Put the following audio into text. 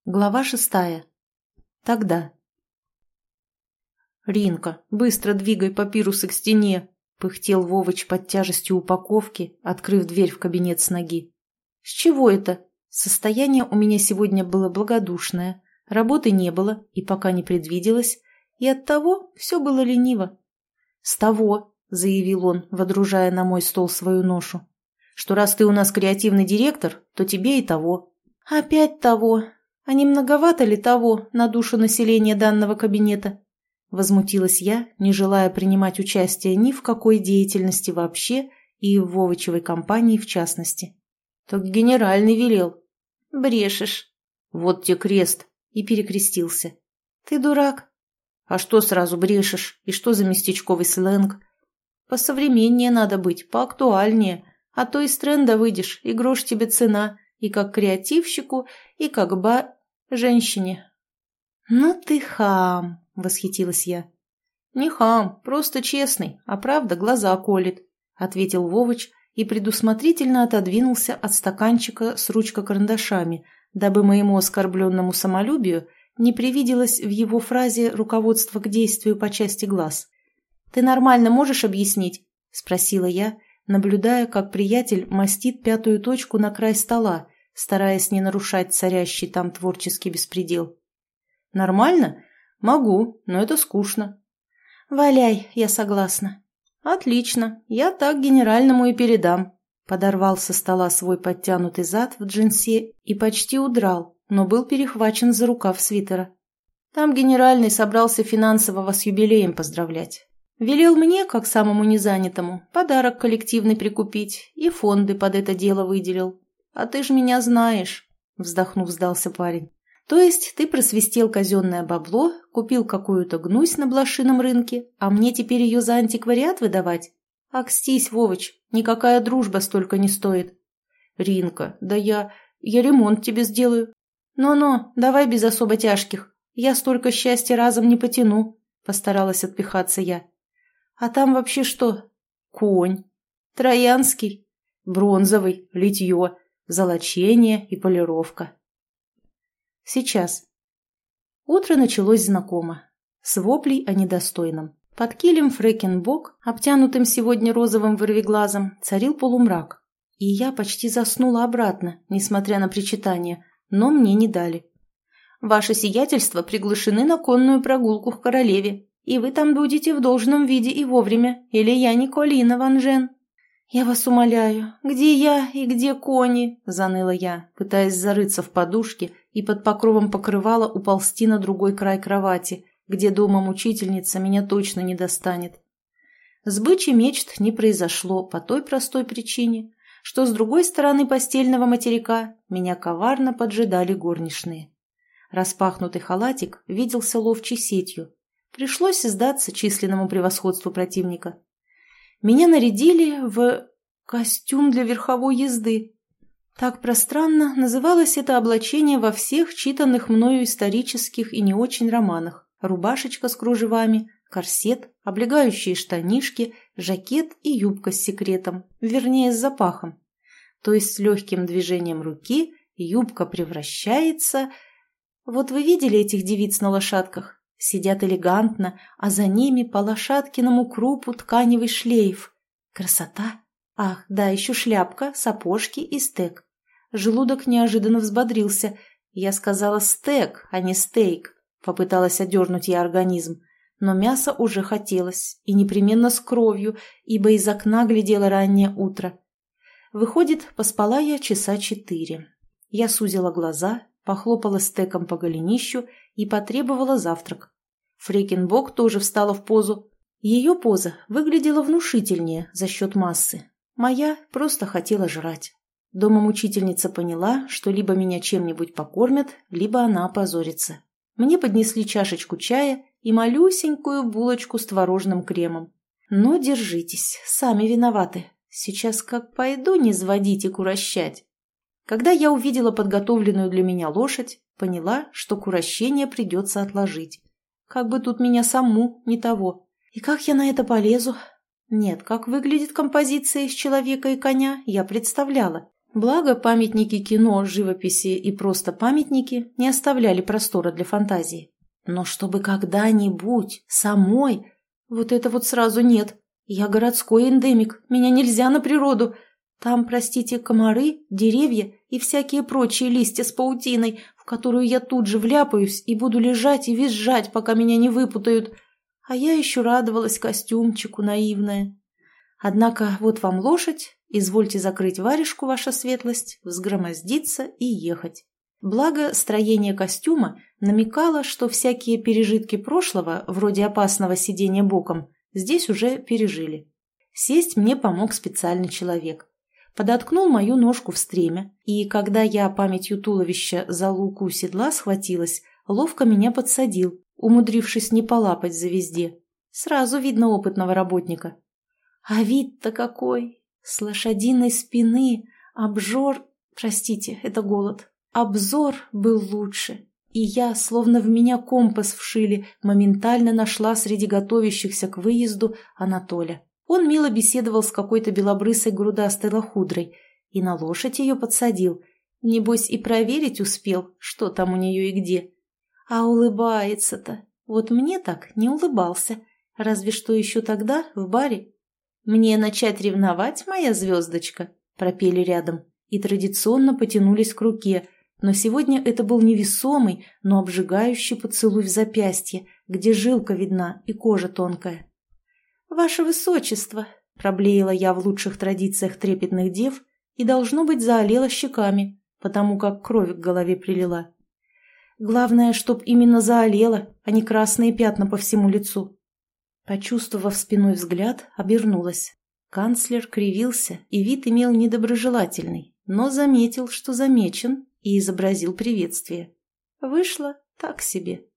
Глава 6. Тогда. «Ринка, быстро двигай папирусы к стене!» — пыхтел Вовыч под тяжестью упаковки, открыв дверь в кабинет с ноги. «С чего это? Состояние у меня сегодня было благодушное, работы не было и пока не предвиделось, и оттого все было лениво». «С того», — заявил он, водружая на мой стол свою ношу, «что раз ты у нас креативный директор, то тебе и того». «Опять того. А не многовато ли того на душу населения данного кабинета?» Возмутилась я, не желая принимать участие ни в какой деятельности вообще и в Вовычевой компании в частности. «Так генеральный велел». «Брешешь». «Вот те крест». И перекрестился. «Ты дурак». «А что сразу брешешь? И что за местечковый сленг?» «Посовременнее надо быть, поактуальнее, а то из тренда выйдешь, и грош тебе цена, и как креативщику, и как женщине». «Ну ты хам», — восхитилась я. «Не хам, просто честный, а правда глаза колет», — ответил Вовыч и предусмотрительно отодвинулся от стаканчика с ручкой-карандашами, дабы моему оскорбленному самолюбию не привиделось в его фразе руководство к действию по части глаз. «Ты нормально можешь объяснить?» — спросила я, наблюдая, как приятель мастит пятую точку на край стола, стараясь не нарушать царящий там творческий беспредел. «Нормально? Могу, но это скучно». «Валяй, я согласна». «Отлично, я так генеральному и передам». Подорвал со стола свой подтянутый зад в джинсе и почти удрал, но был перехвачен за рукав свитера. Там генеральный собрался финансового с юбилеем поздравлять. Велел мне, как самому незанятому, подарок коллективный прикупить и фонды под это дело выделил. «А ты ж меня знаешь», — вздохнув, сдался парень. «То есть ты просвистел казенное бабло, купил какую-то гнусь на блошином рынке, а мне теперь ее за антиквариат выдавать? Акстись, Вовыч, никакая дружба столько не стоит». «Ринка, да я ремонт тебе сделаю». «Но-но, давай без особо тяжких. Я столько счастья разом не потяну», — постаралась отпихаться я. «А там вообще что?» «Конь. Троянский. Бронзовый, литье, золочение и полировка». Сейчас. Утро началось знакомо. С воплей о недостойном. Под килем фрекен-бок, обтянутым сегодня розовым вырвиглазом, царил полумрак. И я почти заснула обратно, несмотря на причитания, но мне не дали. «Ваше сиятельство приглашены на конную прогулку к королеве, и вы там будете в должном виде и вовремя, или я Николина Ванжен». «Я вас умоляю, где я и где кони?» – заныла я, пытаясь зарыться в подушке и под покровом покрывала уползти на другой край кровати, где дома мучительница меня точно не достанет. Сбычи мечт не произошло по той простой причине, что с другой стороны постельного материка меня коварно поджидали горничные. Распахнутый халатик виделся ловчей сетью. Пришлось сдаться численному превосходству противника. Меня нарядили в костюм для верховой езды. Так пространно называлось это облачение во всех читанных мною исторических и не очень романах. Рубашечка с кружевами, корсет, облегающие штанишки, жакет и юбка с секретом, вернее с запахом. То есть с легким движением руки юбка превращается... Вот вы видели этих девиц на лошадках? Сидят элегантно, а за ними по лошадкиному крупу тканевый шлейф. Красота! Ах, да, еще шляпка, сапожки и стек. Желудок неожиданно взбодрился. Я сказала стек, а не стейк. Попыталась одернуть я организм. Но мясо уже хотелось, и непременно с кровью, ибо из окна глядело раннее утро. Выходит, поспала я часа 4. Я сузила глаза, похлопала стеком по голенищу и потребовала завтрак. Фрекенбок тоже встала в позу. Ее поза выглядела внушительнее за счет массы. Моя просто хотела жрать. Домомучительница поняла, что либо меня чем-нибудь покормят, либо она опозорится. Мне поднесли чашечку чая и малюсенькую булочку с творожным кремом. Но держитесь, сами виноваты. Сейчас как пойду не сводить и курощать. Когда я увидела подготовленную для меня лошадь, поняла, что курощение придется отложить. Как бы тут меня саму, не того. И как я на это полезу? Нет, как выглядит композиция из человека и коня, я представляла. Благо, памятники кино, живописи и просто памятники не оставляли простора для фантазии. Но чтобы когда-нибудь самой... Вот это вот сразу нет. Я городской эндемик, меня нельзя на природу. Там, простите, комары, деревья и всякие прочие листья с паутиной, в которую я тут же вляпаюсь и буду лежать и визжать, пока меня не выпутают. А я еще радовалась костюмчику наивная. Однако вот вам лошадь, извольте закрыть варежку, ваша светлость, взгромоздиться и ехать. Благо, строение костюма намекало, что всякие пережитки прошлого, вроде опасного сидения боком, здесь уже пережили. Сесть мне помог специальный человек. Подоткнул мою ножку в стремя, и когда я памятью туловища за луку седла схватилась, ловко меня подсадил, умудрившись не полапать за везде. Сразу видно опытного работника. А вид-то какой! С лошадиной спины обжор... Простите, это голод. Обзор был лучше, и я, словно в меня компас вшили, моментально нашла среди готовящихся к выезду Анатоля. Он мило беседовал с какой-то белобрысой грудастой лохудрой и на лошадь ее подсадил. Небось и проверить успел, что там у нее и где. А улыбается-то. Вот мне так не улыбался, разве что еще тогда в баре. «Мне начать ревновать, моя звездочка?» пропели рядом и традиционно потянулись к руке, но сегодня это был невесомый, но обжигающий поцелуй в запястье, где жилка видна и кожа тонкая. «Ваше высочество!» – проблеяла я в лучших традициях трепетных дев и, должно быть, заолела щеками, потому как кровь к голове прилила. Главное, чтоб именно заолела, а не красные пятна по всему лицу. Почувствовав спиной взгляд, обернулась. Канцлер кривился и вид имел недоброжелательный, но заметил, что замечен, и изобразил приветствие. Вышло так себе.